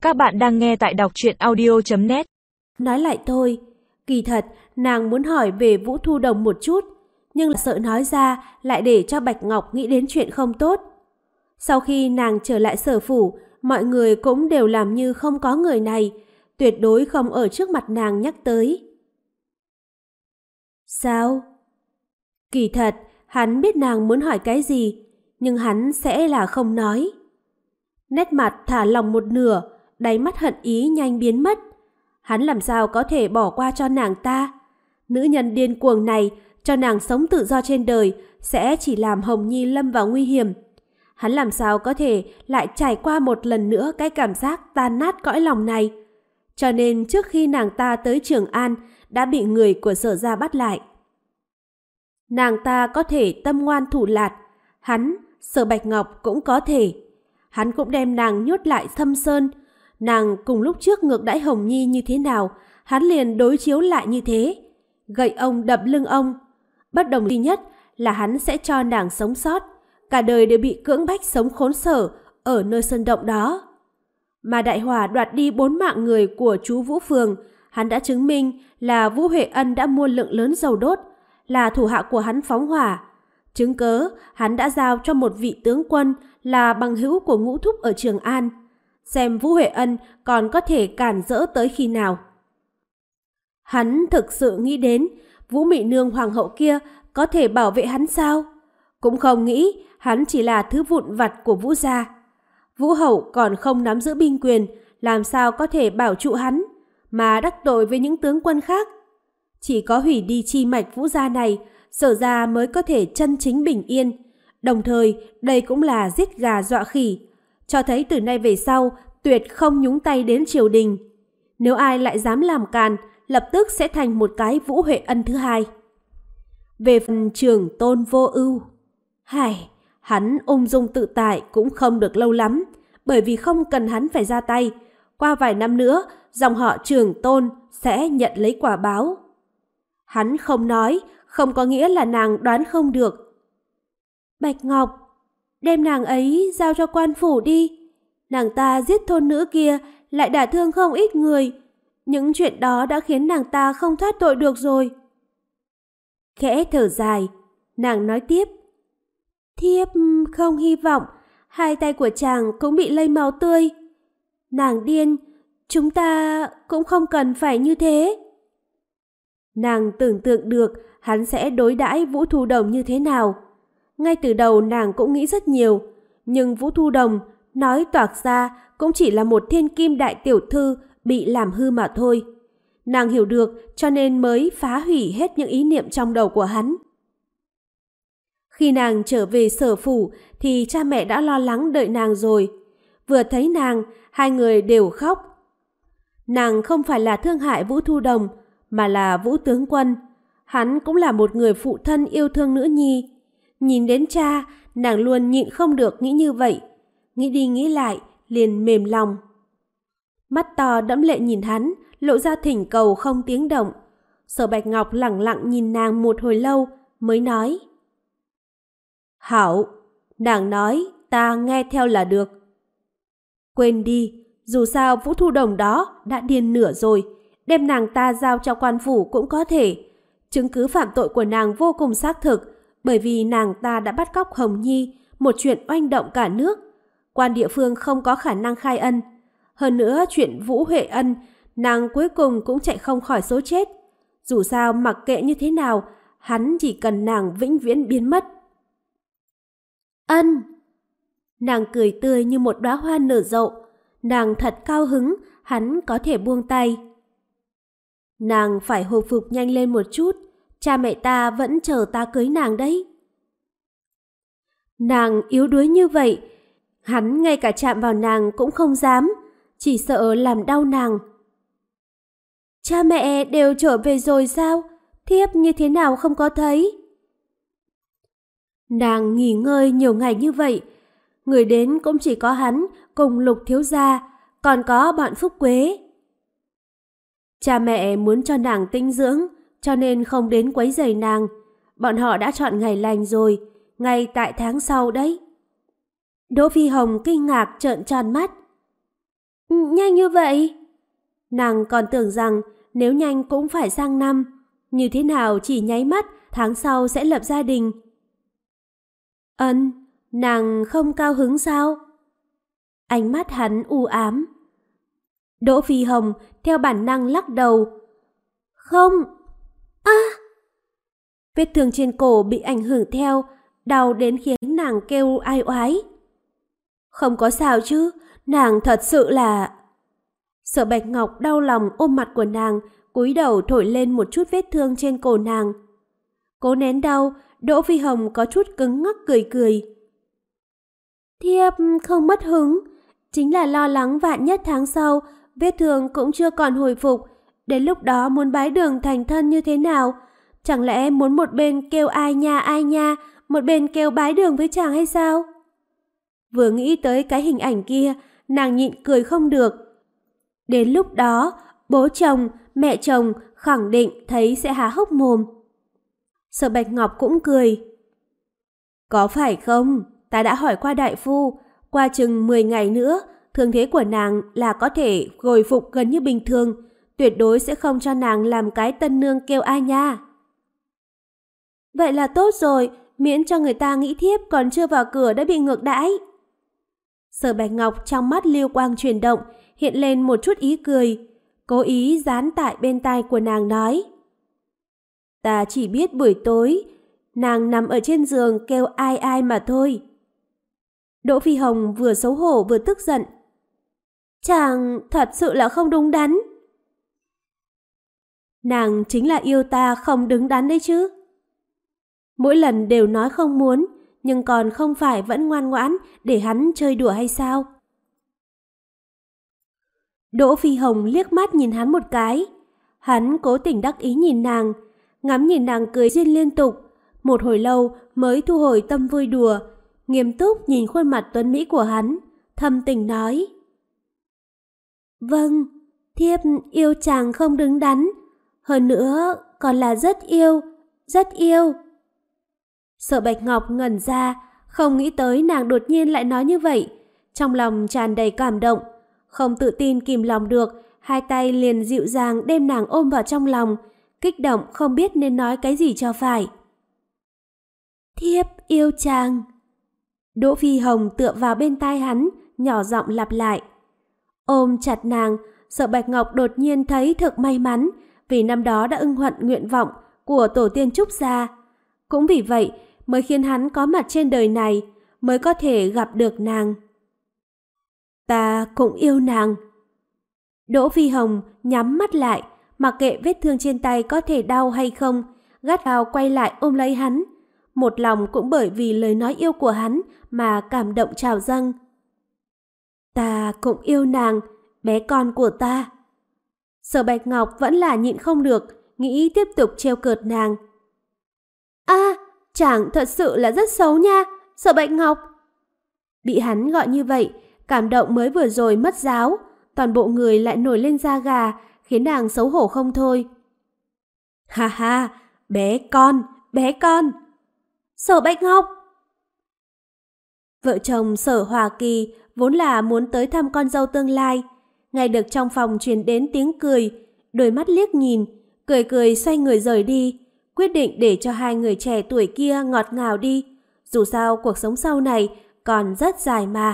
Các bạn đang nghe tại đọc truyện audio.net. Nói lại thôi, kỳ thật nàng muốn hỏi về Vũ Thu Đồng một chút, nhưng sợ nói ra lại để cho Bạch Ngọc nghĩ đến chuyện không tốt. Sau khi nàng trở lại Sở phủ, mọi người cũng đều làm như không có người này, tuyệt đối không ở trước mặt nàng nhắc tới. Sao? Kỳ thật, hắn biết nàng muốn hỏi cái gì, nhưng hắn sẽ là không nói. Nét mặt thả lỏng một nửa, đáy mắt hận ý nhanh biến mất. Hắn làm sao có thể bỏ qua cho nàng ta? Nữ nhân điên cuồng này cho nàng sống tự do trên đời sẽ chỉ làm Hồng Nhi lâm vào nguy hiểm. Hắn làm sao có thể lại trải qua một lần nữa cái cảm giác tan nát cõi lòng này? Cho nên trước khi nàng ta tới Trường An đã bị người của Sở gia bắt lại. Nàng ta có thể tâm ngoan thủ lạt, hắn, Sở Bạch Ngọc cũng có thể. Hắn cũng đem nàng nhốt lại Thâm Sơn. Nàng cùng lúc trước ngược đãi Hồng Nhi như thế nào, hắn liền đối chiếu lại như thế. Gậy ông đập lưng ông. Bất đồng duy nhất là hắn sẽ cho nàng sống sót. Cả đời đều bị cưỡng bách sống khốn sở ở nơi sơn động đó. Mà đại hỏa đoạt đi 4 mạng người của chú Vũ Phường, hắn đã chứng minh là Vũ Huệ Ân đã mua lượng lớn dầu đốt, là thủ hạ của hắn phóng hỏa. Chứng cớ, hắn đã giao cho một vị tướng quân là bằng hữu của Ngũ Thúc ở Trường An. Xem Vũ Huệ Ân còn có thể cản rỡ tới khi nào. Hắn thực sự nghĩ đến Vũ Mị Nương hoàng hậu kia có thể bảo vệ hắn sao? Cũng không nghĩ hắn chỉ là thứ vụn vặt của Vũ gia. Vũ hậu còn không nắm giữ binh quyền, làm sao có thể bảo trụ hắn, mà đắc tội với những tướng quân khác. Chỉ có hủy đi chi mạch Vũ gia này, Sở gia mới có thể chân chính bình yên. Đồng thời, đây cũng là giết gà dọa khỉ, cho thấy từ nay về sau tuyệt không nhúng tay đến triều đình. Nếu ai lại dám làm càn, lập tức sẽ thành một cái Vũ Huệ Ân thứ hai. Về phần Trường Tôn Vô Ưu, hắn ung dung tự tại cũng không được lâu lắm, bởi vì không cần hắn phải ra tay. Qua vài năm nữa, dòng họ Trường Tôn sẽ nhận lấy quả báo. Hắn không nói, không có nghĩa là nàng đoán không được. Bạch Ngọc, đem nàng ấy giao cho quan phủ đi. Nàng ta giết thôn nữ kia, lại đả thương không ít người. Những chuyện đó đã khiến nàng ta không thoát tội được rồi. Khẽ thở dài, nàng nói tiếp. Thiếp không hy vọng hai tay của chàng cũng bị lây máu tươi. Nàng điên, chúng ta cũng không cần phải như thế. Nàng tưởng tượng được hắn sẽ đối đãi Vũ Thu Đồng như thế nào. Ngay từ đầu nàng cũng nghĩ rất nhiều, nhưng Vũ Thu Đồng nói toạc ra cũng chỉ là một thiên kim đại tiểu thư bị làm hư mà thôi. Nàng hiểu được cho nên mới phá hủy hết những ý niệm trong đầu của hắn. Khi nàng trở về Sở phủ thì cha mẹ đã lo lắng đợi nàng rồi. Vừa thấy nàng, hai người đều khóc. Nàng không phải là thương hại Vũ Thu Đồng, mà là Vũ tướng quân. Hắn cũng là một người phụ thân yêu thương nữ nhi. Nhìn đến cha, nàng luôn nhịn không được nghĩ như vậy. Nghĩ đi nghĩ lại, liền mềm lòng. Mắt to đẫm lệ nhìn hắn, lộ ra thỉnh cầu không tiếng động. Sở Bạch Ngọc lẳng lặng nhìn nàng một hồi lâu, mới nói. Hảo, nàng nói, ta nghe theo là được. Quên đi, dù sao Vũ Thu Đồng đó đã điên nửa rồi, đem nàng ta giao cho quan phủ cũng có thể. Chứng cứ phạm tội của nàng vô cùng xác thực, bởi vì nàng ta đã bắt cóc Hồng Nhi, một chuyện oanh động cả nước. Quan địa phương không có khả năng khai ân. Hơn nữa chuyện Vũ Huệ Ân, nàng cuối cùng cũng chạy không khỏi số chết. Dù sao mặc kệ như thế nào, hắn chỉ cần nàng vĩnh viễn biến mất. Ân! Nàng cười tươi như một đóa hoa nở rộ. Nàng thật cao hứng, hắn có thể buông tay. Nàng phải hồi phục nhanh lên một chút, cha mẹ ta vẫn chờ ta cưới nàng đấy. Nàng yếu đuối như vậy, hắn ngay cả chạm vào nàng cũng không dám, chỉ sợ làm đau nàng. Cha mẹ đều trở về rồi sao? Thiếp như thế nào không có thấy? Nàng nghỉ ngơi nhiều ngày như vậy, người đến cũng chỉ có hắn cùng Lục thiếu gia, còn có bọn Phúc Quế. Cha mẹ muốn cho nàng tinh dưỡng, cho nên không đến quấy rầy nàng. Bọn họ đã chọn ngày lành rồi, ngay tại tháng sau đấy. Đỗ Phi Hồng kinh ngạc trợn tròn mắt. Nhanh như vậy? Nàng còn tưởng rằng nếu nhanh cũng phải sang năm. Như thế nào chỉ nháy mắt, tháng sau sẽ lập gia đình. Nàng không cao hứng sao? Ánh mắt hắn u ám. Đỗ Phi Hồng theo bản năng lắc đầu. Không. Vết thương trên cổ bị ảnh hưởng theo, đau đến khiến nàng kêu ai oái. Không có sao chứ, nàng thật sự là... Sở Bạch Ngọc đau lòng ôm mặt của nàng, cúi đầu thổi lên một chút vết thương trên cổ nàng. Cố nén đau, Đỗ Phi Hồng có chút cứng ngắc cười cười. Thiếp không mất hứng, chính là lo lắng vạn nhất tháng sau, vết thương cũng chưa còn hồi phục, đến lúc đó muốn bái đường thành thân như thế nào? Chẳng lẽ muốn một bên kêu ai nha, một bên kêu bái đường với chàng hay sao? Vừa nghĩ tới cái hình ảnh kia, nàng nhịn cười không được. Đến lúc đó, bố chồng, mẹ chồng khẳng định thấy sẽ há hốc mồm. Sở Bạch Ngọc cũng cười. Có phải không? Ta đã hỏi qua đại phu, qua chừng 10 ngày nữa, thương thế của nàng là có thể hồi phục gần như bình thường, tuyệt đối sẽ không cho nàng làm cái tân nương kêu ai nha. Vậy là tốt rồi, miễn cho người ta nghĩ thiếp còn chưa vào cửa đã bị ngược đãi. Sở Bạch Ngọc trong mắt lưu quang chuyển động, hiện lên một chút ý cười, cố ý dán tại bên tai của nàng nói. Ta chỉ biết buổi tối, nàng nằm ở trên giường kêu ai mà thôi. Đỗ Phi Hồng vừa xấu hổ vừa tức giận. Chàng thật sự là không đúng đắn. Nàng chính là yêu ta không đứng đắn đấy chứ. Mỗi lần đều nói không muốn, nhưng còn không phải vẫn ngoan ngoãn để hắn chơi đùa hay sao? Đỗ Phi Hồng liếc mắt nhìn hắn một cái. Hắn cố tình đắc ý nhìn nàng, ngắm nhìn nàng cười duyên liên tục, một hồi lâu mới thu hồi tâm vui đùa, nghiêm túc nhìn khuôn mặt tuấn mỹ của hắn, thâm tình nói. Vâng, thiếp yêu chàng không đứng đắn, hơn nữa còn là rất yêu, rất yêu. Sở Bạch Ngọc ngẩn ra, không nghĩ tới nàng đột nhiên lại nói như vậy, trong lòng tràn đầy cảm động, không tự tin kìm lòng được, hai tay liền dịu dàng đem nàng ôm vào trong lòng, kích động không biết nên nói cái gì cho phải. Thiếp yêu chàng. Đỗ Phi Hồng tựa vào bên tai hắn, nhỏ giọng lặp lại. Ôm chặt nàng, Sở Bạch Ngọc đột nhiên thấy thực may mắn, vì năm đó đã ưng thuận nguyện vọng của tổ tiên Trúc gia. Cũng vì vậy mới khiến hắn có mặt trên đời này, mới có thể gặp được nàng. Ta cũng yêu nàng. Đỗ Phi Hồng nhắm mắt lại, mặc kệ vết thương trên tay có thể đau hay không, gắt gao quay lại ôm lấy hắn. Một lòng cũng bởi vì lời nói yêu của hắn mà cảm động trào dâng. Ta cũng yêu nàng, bé con của ta. Sở Bạch Ngọc vẫn là nhịn không được, nghĩ tiếp tục trêu cợt nàng. Chàng thật sự là rất xấu nha, Sở Bạch Ngọc. Bị hắn gọi như vậy, cảm động mới vừa rồi mất giáo, toàn bộ người lại nổi lên da gà, khiến nàng xấu hổ không thôi. Ha ha, bé con, bé con. Sở Bạch Ngọc. Vợ chồng Sở Hòa Kỳ vốn là muốn tới thăm con dâu tương lai, ngay được trong phòng truyền đến tiếng cười, đôi mắt liếc nhìn, cười cười xoay người rời đi, quyết định để cho hai người trẻ tuổi kia ngọt ngào đi, dù sao cuộc sống sau này còn rất dài mà.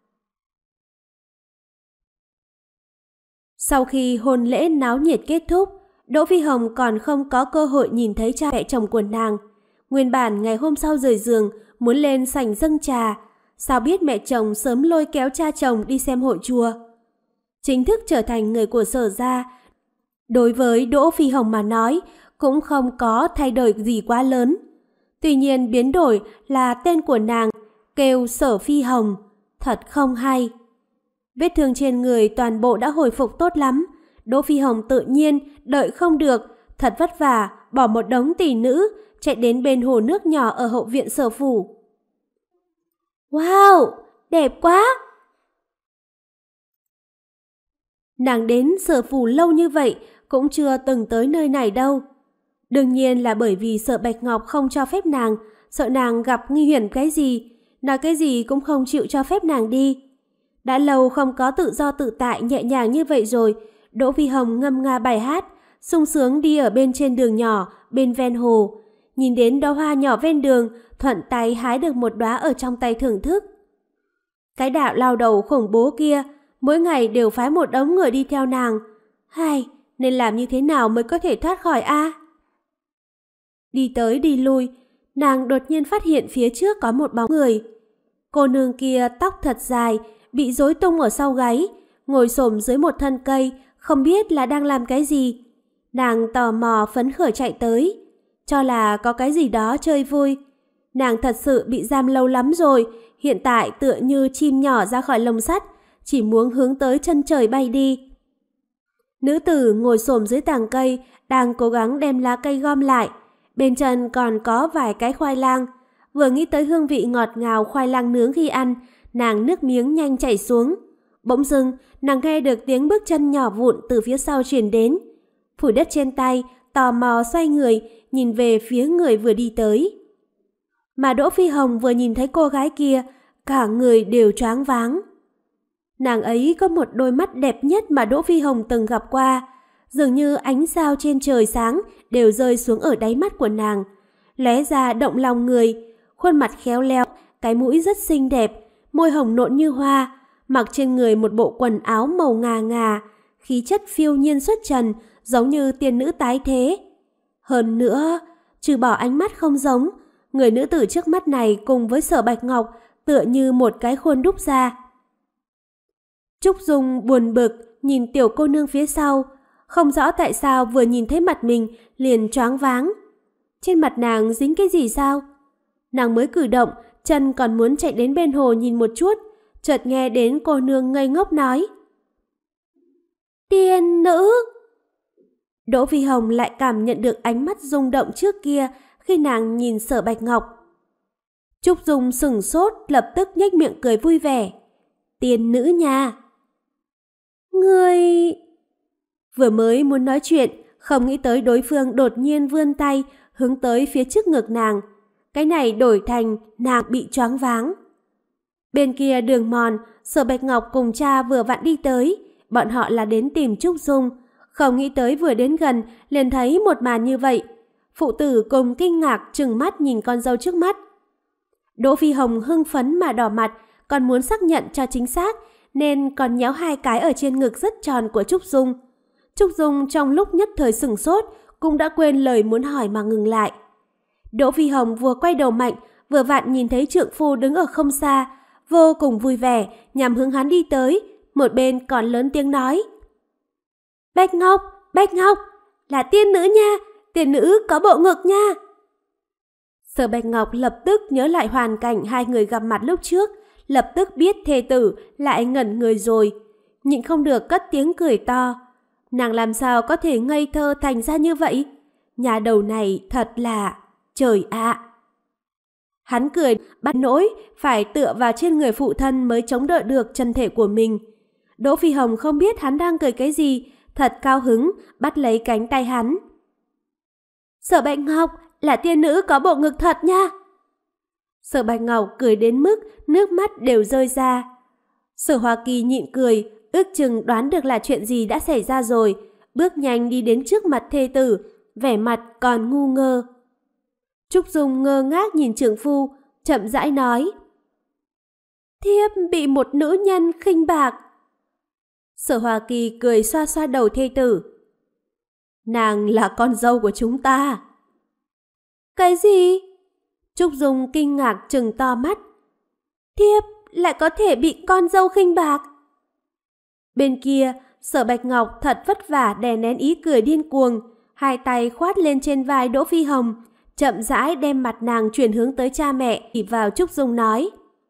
Sau khi hôn lễ náo nhiệt kết thúc, Đỗ Phi Hồng còn không có cơ hội nhìn thấy cha mẹ chồng của nàng. Nguyên bản ngày hôm sau rời giường muốn lên sảnh dâng trà, sao biết mẹ chồng sớm lôi kéo cha chồng đi xem hội chùa. Chính thức trở thành người của Sở gia, đối với Đỗ Phi Hồng mà nói cũng không có thay đổi gì quá lớn. Tuy nhiên biến đổi là tên của nàng kêu Sở Phi Hồng, thật không hay. Vết thương trên người toàn bộ đã hồi phục tốt lắm, Đỗ Phi Hồng tự nhiên đợi không được, thật vất vả bỏ một đống tỷ nữ chạy đến bên hồ nước nhỏ ở hậu viện Sở phủ. Wow, đẹp quá! Nàng đến Sở phủ lâu như vậy cũng chưa từng tới nơi này đâu. Đương nhiên là bởi vì Sở Bạch Ngọc không cho phép nàng, sợ nàng gặp nguy hiểm cái gì, nói cái gì cũng không chịu cho phép nàng đi. Đã lâu không có tự do tự tại nhẹ nhàng như vậy rồi. Đỗ Phi Hồng ngâm nga bài hát, sung sướng đi ở bên trên đường nhỏ, bên ven hồ. Nhìn đến đóa hoa nhỏ ven đường, thuận tay hái được một đóa ở trong tay thưởng thức. Cái đạo lao đầu khủng bố kia, mỗi ngày đều phái một đống người đi theo nàng. Hay, nên làm như thế nào mới có thể thoát khỏi a? Đi tới đi lui, nàng đột nhiên phát hiện phía trước có một bóng người. Cô nương kia tóc thật dài, bị rối tung ở sau gáy, ngồi xổm dưới một thân cây, không biết là đang làm cái gì. Nàng tò mò phấn khởi chạy tới, cho là có cái gì đó chơi vui. Nàng thật sự bị giam lâu lắm rồi, hiện tại tựa như chim nhỏ ra khỏi lồng sắt, chỉ muốn hướng tới chân trời bay đi. Nữ tử ngồi xổm dưới tàng cây, đang cố gắng đem lá cây gom lại. Bên chân còn có vài cái khoai lang. Vừa nghĩ tới hương vị ngọt ngào khoai lang nướng khi ăn, nàng nước miếng nhanh chảy xuống. Bỗng dưng, nàng nghe được tiếng bước chân nhỏ vụn từ phía sau truyền đến. Phủi đất trên tay, tò mò xoay người, nhìn về phía người vừa đi tới. Mà Đỗ Phi Hồng vừa nhìn thấy cô gái kia, cả người đều choáng váng. Nàng ấy có một đôi mắt đẹp nhất mà Đỗ Phi Hồng từng gặp qua. Dường như ánh sao trên trời sáng đều rơi xuống ở đáy mắt của nàng, lóe ra động lòng người. Khuôn mặt khéo léo, cái mũi rất xinh đẹp, môi hồng nộn như hoa, mặc trên người một bộ quần áo màu ngà ngà, khí chất phiêu nhiên xuất trần, giống như tiên nữ tái thế. Hơn nữa, trừ bỏ ánh mắt không giống, người nữ tử trước mắt này cùng với Sở Bạch Ngọc tựa như một cái khuôn đúc ra. Trúc Dung buồn bực nhìn tiểu cô nương phía sau, không rõ tại sao vừa nhìn thấy mặt mình liền choáng váng. Trên mặt nàng dính cái gì sao? Nàng mới cử động, chân còn muốn chạy đến bên hồ nhìn một chút, chợt nghe đến cô nương ngây ngốc nói: Tiên nữ! Đỗ Phi Hồng lại cảm nhận được ánh mắt rung động trước kia khi nàng nhìn Sở Bạch Ngọc. Trúc Dung sửng sốt, lập tức nhếch miệng cười vui vẻ. Tiên nữ nha! Ngươi... Vừa mới muốn nói chuyện, không nghĩ tới đối phương đột nhiên vươn tay hướng tới phía trước ngực nàng. Cái này đổi thành nàng bị choáng váng. Bên kia đường mòn, Sở Bạch Ngọc cùng cha vừa vặn đi tới. Bọn họ là đến tìm Trúc Dung. Không nghĩ tới vừa đến gần liền thấy một màn như vậy. Phụ tử cùng kinh ngạc trừng mắt nhìn con dâu trước mắt. Đỗ Phi Hồng hưng phấn mà đỏ mặt, còn muốn xác nhận cho chính xác nên còn nhéo hai cái ở trên ngực rất tròn của Trúc Dung. Trúc Dung trong lúc nhất thời sửng sốt cũng đã quên lời muốn hỏi mà ngừng lại. Đỗ Phi Hồng vừa quay đầu mạnh, vừa vặn nhìn thấy trượng phu đứng ở không xa, vô cùng vui vẻ nhằm hướng hắn đi tới, một bên còn lớn tiếng nói: Bạch Ngọc, Bạch Ngọc, là tiên nữ nha, tiên nữ có bộ ngực nha. Sở Bạch Ngọc lập tức nhớ lại hoàn cảnh hai người gặp mặt lúc trước, lập tức biết thê tử lại ngẩn người rồi, nhịn không được cất tiếng cười to. Nàng làm sao có thể ngây thơ thành ra như vậy? Nhà đầu này thật là... trời ạ! Hắn cười bắt nỗi phải tựa vào trên người phụ thân mới chống đỡ được chân thể của mình. Đỗ Phi Hồng không biết hắn đang cười cái gì, thật cao hứng bắt lấy cánh tay hắn. Sở Bạch Ngọc, là tiên nữ có bộ ngực thật nha! Sở Bạch Ngọc cười đến mức nước mắt đều rơi ra. Sở Hoa Kỳ nhịn cười, ước chừng đoán được là chuyện gì đã xảy ra rồi, bước nhanh đi đến trước mặt thê tử, vẻ mặt còn ngu ngơ. Trúc Dung ngơ ngác nhìn trượng phu, chậm rãi nói: Thiếp bị một nữ nhân khinh bạc. Sở Hoa Kỳ cười xoa xoa đầu thê tử. Nàng là con dâu của chúng ta. Cái gì? Trúc Dung kinh ngạc trừng to mắt. Thiếp lại có thể bị con dâu khinh bạc? Bên kia, Sở Bạch Ngọc thật vất vả đè nén ý cười điên cuồng, hai tay khoát lên trên vai Đỗ Phi Hồng, chậm rãi đem mặt nàng chuyển hướng tới cha mẹ, chỉ vào Trúc Dung nói: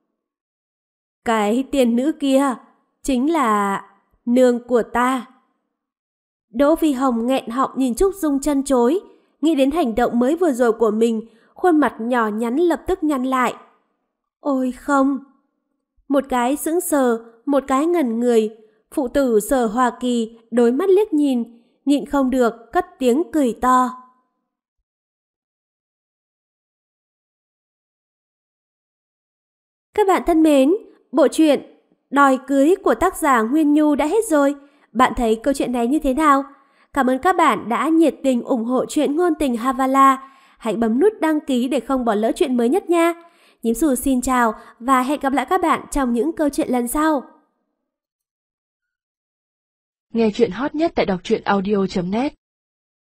Cái tiên nữ kia chính là nương của ta. Đỗ Phi Hồng nghẹn họng nhìn Trúc Dung chân chối, nghĩ đến hành động mới vừa rồi của mình, khuôn mặt nhỏ nhắn lập tức nhăn lại. Ôi không! Một cái sững sờ, một cái ngẩn người, phụ tử Sở Hoa Kỳ đối mắt liếc nhìn, nhịn không được cất tiếng cười to. Các bạn thân mến, bộ truyện Đòi cưới của tác giả Nguyên Nhu đã hết rồi. Bạn thấy câu chuyện này như thế nào? Cảm ơn các bạn đã nhiệt tình ủng hộ truyện ngôn tình Havala. Hãy bấm nút đăng ký để không bỏ lỡ chuyện mới nhất nha. Nhím Xù xin chào và hẹn gặp lại các bạn trong những câu chuyện lần sau. Nghe chuyện hot nhất tại đọc truyện audio.net